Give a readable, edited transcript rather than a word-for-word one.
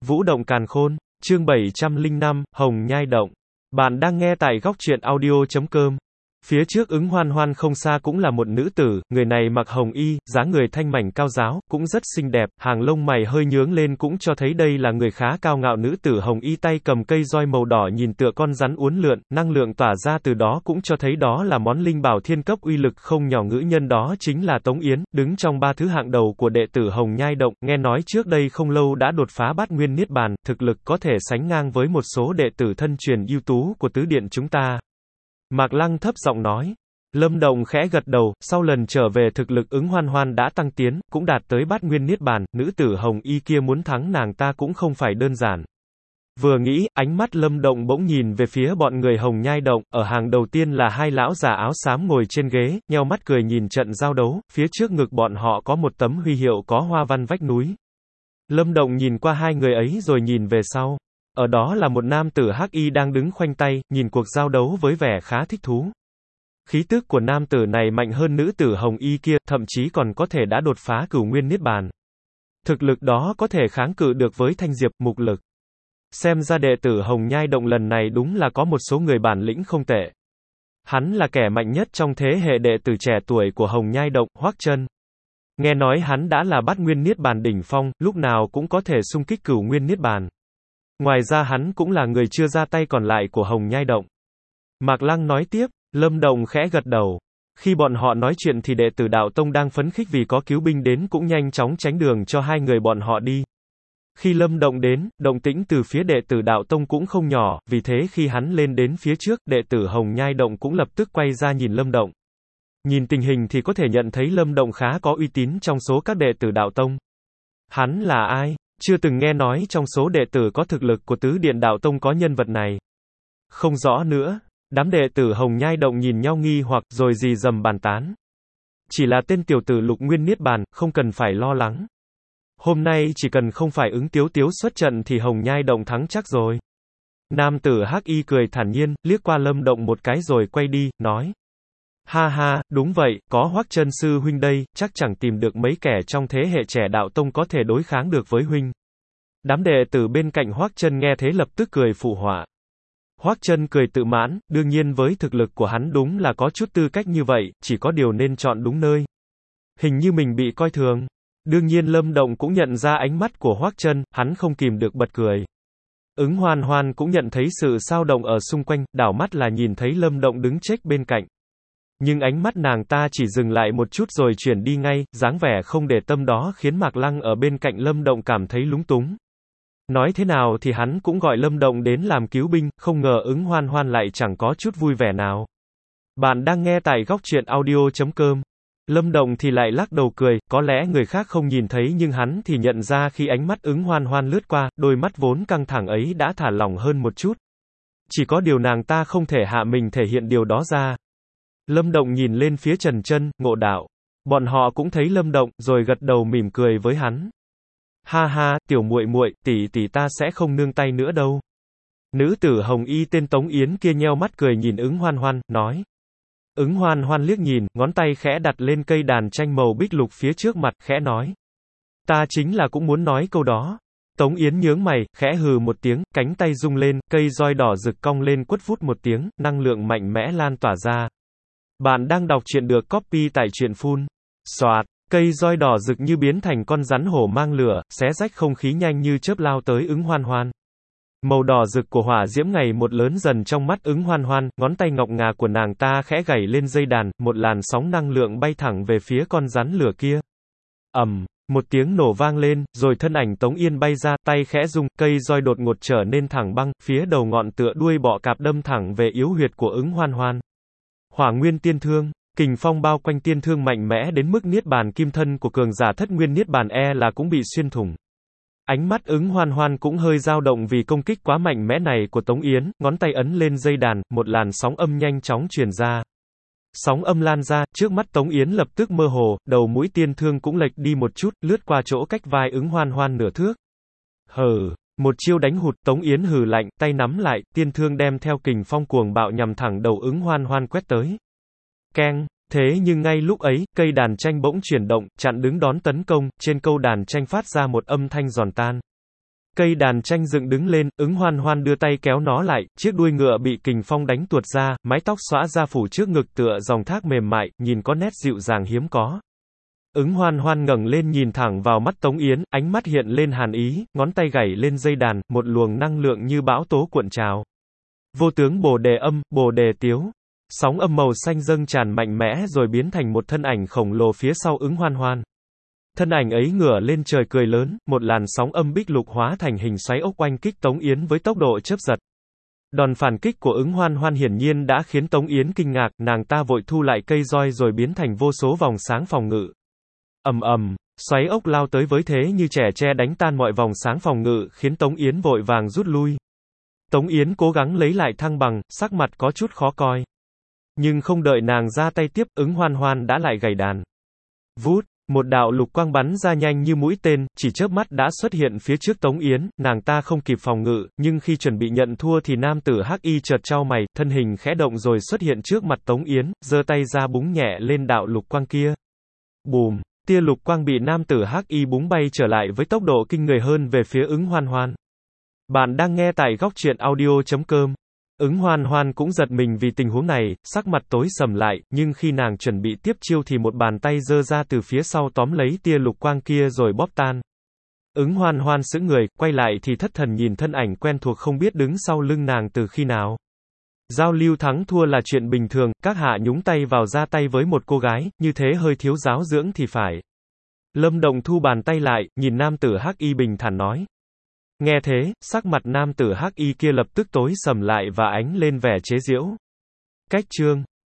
Vũ động càn khôn, chương 705, Hồng Nhai Động. Bạn đang nghe tại góc truyện audio.com. Phía trước Ứng Hoan Hoan không xa cũng là một nữ tử, người này mặc hồng y, dáng người thanh mảnh cao ráo, cũng rất xinh đẹp, hàng lông mày hơi nhướng lên cũng cho thấy đây là người khá cao ngạo. Nữ tử hồng y tay cầm cây roi màu đỏ nhìn tựa con rắn uốn lượn, năng lượng tỏa ra từ đó cũng cho thấy đó là món linh bảo thiên cấp uy lực không nhỏ. Nữ nhân đó chính là Tống Yến, đứng trong ba thứ hạng đầu của đệ tử Hồng Nhai Động, nghe nói trước đây không lâu đã đột phá bát nguyên niết bàn, thực lực có thể sánh ngang với một số đệ tử thân truyền ưu tú của tứ điện chúng ta. Mạc Lăng thấp giọng nói. Lâm Động khẽ gật đầu, sau lần trở về thực lực Ứng Hoan Hoan đã tăng tiến, cũng đạt tới bát nguyên niết bàn, nữ tử hồng y kia muốn thắng nàng ta cũng không phải đơn giản. Vừa nghĩ, ánh mắt Lâm Động bỗng nhìn về phía bọn người Hồng Nhai Động, ở hàng đầu tiên là hai lão già áo xám ngồi trên ghế, nheo mắt cười nhìn trận giao đấu, phía trước ngực bọn họ có một tấm huy hiệu có hoa văn vách núi. Lâm Động nhìn qua hai người ấy rồi nhìn về sau. Ở đó là một nam tử hắc y đang đứng khoanh tay, nhìn cuộc giao đấu với vẻ khá thích thú. Khí tức của nam tử này mạnh hơn nữ tử hồng y kia, thậm chí còn có thể đã đột phá cửu nguyên niết bàn. Thực lực đó có thể kháng cự được với Thanh Diệp, Mục Lực. Xem ra đệ tử Hồng Nhai Động lần này đúng là có một số người bản lĩnh không tệ. Hắn là kẻ mạnh nhất trong thế hệ đệ tử trẻ tuổi của Hồng Nhai Động, Hoắc Chân. Nghe nói hắn đã là bát nguyên niết bàn đỉnh phong, lúc nào cũng có thể xung kích cửu nguyên niết bàn. Ngoài ra hắn cũng là người chưa ra tay còn lại của Hồng Nhai Động. Mạc Lăng nói tiếp, Lâm Động khẽ gật đầu. Khi bọn họ nói chuyện thì đệ tử Đạo Tông đang phấn khích vì có cứu binh đến cũng nhanh chóng tránh đường cho hai người bọn họ đi. Khi Lâm Động đến, động tĩnh từ phía đệ tử Đạo Tông cũng không nhỏ, vì thế khi hắn lên đến phía trước, đệ tử Hồng Nhai Động cũng lập tức quay ra nhìn Lâm Động. Nhìn tình hình thì có thể nhận thấy Lâm Động khá có uy tín trong số các đệ tử Đạo Tông. Hắn là ai? Chưa từng nghe nói trong số đệ tử có thực lực của tứ điện Đạo Tông có nhân vật này. Không rõ nữa. Đám đệ tử Hồng Nhai Động nhìn nhau nghi hoặc rồi rì rầm bàn tán. Chỉ là tên tiểu tử lục nguyên niết bàn, không cần phải lo lắng. Hôm nay chỉ cần không phải Ứng Tiếu Tiếu xuất trận thì Hồng Nhai Động thắng chắc rồi. Nam tử hắc y cười thản nhiên, liếc qua Lâm Động một cái rồi quay đi, nói. Ha ha, đúng vậy, có Hoắc Chân sư huynh đây, chắc chẳng tìm được mấy kẻ trong thế hệ trẻ Đạo Tông có thể đối kháng được với huynh. Đám đệ tử bên cạnh Hoắc Chân nghe thế lập tức cười phụ họa. Hoắc Chân cười tự mãn, đương nhiên với thực lực của hắn đúng là có chút tư cách như vậy, chỉ có điều nên chọn đúng nơi. Hình như mình bị coi thường. Đương nhiên Lâm Động cũng nhận ra ánh mắt của Hoắc Chân, hắn không kìm được bật cười. Ứng Hoan Hoan cũng nhận thấy sự xao động ở xung quanh, đảo mắt là nhìn thấy Lâm Động đứng chếch bên cạnh. Nhưng ánh mắt nàng ta chỉ dừng lại một chút rồi chuyển đi ngay, dáng vẻ không để tâm đó khiến Mạc Lăng ở bên cạnh Lâm Động cảm thấy lúng túng. Nói thế nào thì hắn cũng gọi Lâm Động đến làm cứu binh, không ngờ Ứng Hoan Hoan lại chẳng có chút vui vẻ nào. Bạn đang nghe tại góc truyện audio.com. Lâm Động thì lại lắc đầu cười, có lẽ người khác không nhìn thấy nhưng hắn thì nhận ra khi ánh mắt Ứng Hoan Hoan lướt qua, đôi mắt vốn căng thẳng ấy đã thả lỏng hơn một chút. Chỉ có điều nàng ta không thể hạ mình thể hiện điều đó ra. Lâm Động nhìn lên phía Trần Chân, Ngộ Đạo. Bọn họ cũng thấy Lâm Động, rồi gật đầu mỉm cười với hắn. Ha ha, tiểu muội muội, tỷ tỷ ta sẽ không nương tay nữa đâu. Nữ tử hồng y tên Tống Yến kia nheo mắt cười nhìn Ứng Hoan Hoan, nói. Ứng Hoan Hoan liếc nhìn, ngón tay khẽ đặt lên cây đàn tranh màu bích lục phía trước mặt, khẽ nói. Ta chính là cũng muốn nói câu đó. Tống Yến nhướng mày, khẽ hừ một tiếng, cánh tay rung lên, cây roi đỏ rực cong lên quất vút một tiếng, năng lượng mạnh mẽ lan tỏa ra. Bạn đang đọc truyện được copy tại truyện phun. Soạt. Cây roi đỏ rực như biến thành con rắn hổ mang lửa, xé rách không khí nhanh như chớp lao tới Ứng Hoan Hoan. Màu đỏ rực của hỏa diễm ngày một lớn dần trong mắt Ứng Hoan Hoan, ngón tay ngọc ngà của nàng ta khẽ gảy lên dây đàn, một làn sóng năng lượng bay thẳng về phía con rắn lửa kia. Một tiếng nổ vang lên, rồi thân ảnh Tống Yên bay ra, tay khẽ rung, cây roi đột ngột trở nên thẳng băng, phía đầu ngọn tựa đuôi bọ cạp đâm thẳng về yếu huyệt của Ứng Hoan Hoan. Hỏa nguyên tiên thương. Kình phong bao quanh tiên thương mạnh mẽ đến mức niết bàn kim thân của cường giả thất nguyên niết bàn là cũng bị xuyên thủng. Ánh mắt Ứng Hoan Hoan cũng hơi dao động vì công kích quá mạnh mẽ này của Tống Yến, ngón tay ấn lên dây đàn, một làn sóng âm nhanh chóng truyền ra. Sóng âm lan ra, trước mắt Tống Yến lập tức mơ hồ, đầu mũi tiên thương cũng lệch đi một chút, lướt qua chỗ cách vai Ứng Hoan Hoan nửa thước. Hừ, một chiêu đánh hụt, Tống Yến hừ lạnh, tay nắm lại, tiên thương đem theo kình phong cuồng bạo nhằm thẳng đầu Ứng Hoan Hoan quét tới. Keng. Thế nhưng ngay lúc ấy, cây đàn tranh bỗng chuyển động, chặn đứng đón tấn công, trên câu đàn tranh phát ra một âm thanh giòn tan. Cây đàn tranh dựng đứng lên, Ứng Hoan Hoan đưa tay kéo nó lại, chiếc đuôi ngựa bị kình phong đánh tuột ra, mái tóc xõa ra phủ trước ngực tựa dòng thác mềm mại, nhìn có nét dịu dàng hiếm có. Ứng Hoan Hoan ngẩng lên nhìn thẳng vào mắt Tống Yến, ánh mắt hiện lên hàn ý, ngón tay gảy lên dây đàn, một luồng năng lượng như bão tố cuộn trào. Vô tướng bồ đề âm, bồ đề tiếu. Sóng âm màu xanh dâng tràn mạnh mẽ rồi biến thành một thân ảnh khổng lồ phía sau Ứng Hoan Hoan. Thân ảnh ấy ngửa lên trời cười lớn, một làn sóng âm bích lục hóa thành hình xoáy ốc oanh kích Tống Yến với tốc độ chớp giật. Đòn phản kích của Ứng Hoan Hoan hiển nhiên đã khiến Tống Yến kinh ngạc, nàng ta vội thu lại cây roi rồi biến thành vô số vòng sáng phòng ngự. Ầm ầm, xoáy ốc lao tới với thế như trẻ tre đánh tan mọi vòng sáng phòng ngự, khiến Tống Yến vội vàng rút lui. Tống Yến cố gắng lấy lại thăng bằng, sắc mặt có chút khó coi. Nhưng không đợi nàng ra tay tiếp, Ứng Hoan Hoan đã lại gảy đàn. Vút, một đạo lục quang bắn ra nhanh như mũi tên, chỉ chớp mắt đã xuất hiện phía trước Tống Yến, nàng ta không kịp phòng ngự, nhưng khi chuẩn bị nhận thua thì nam tử Hắc Y chợt chau mày, thân hình khẽ động rồi xuất hiện trước mặt Tống Yến, giơ tay ra búng nhẹ lên đạo lục quang kia. Bùm, tia lục quang bị nam tử Hắc Y búng bay trở lại với tốc độ kinh người hơn về phía Ứng Hoan Hoan. Bạn đang nghe tại góc truyện audio.com. Ứng Hoan Hoan cũng giật mình vì tình huống này, sắc mặt tối sầm lại, nhưng khi nàng chuẩn bị tiếp chiêu thì một bàn tay giơ ra từ phía sau tóm lấy tia lục quang kia rồi bóp tan. Ứng Hoan Hoan sững người, quay lại thì thất thần nhìn thân ảnh quen thuộc không biết đứng sau lưng nàng từ khi nào. Giao lưu thắng thua là chuyện bình thường, các hạ nhúng tay vào ra tay với một cô gái, như thế hơi thiếu giáo dưỡng thì phải. Lâm Động thu bàn tay lại, nhìn nam tử Hắc Y bình thản nói. Nghe thế, sắc mặt nam tử Hắc Y kia lập tức tối sầm lại và ánh lên vẻ chế giễu. Cách chương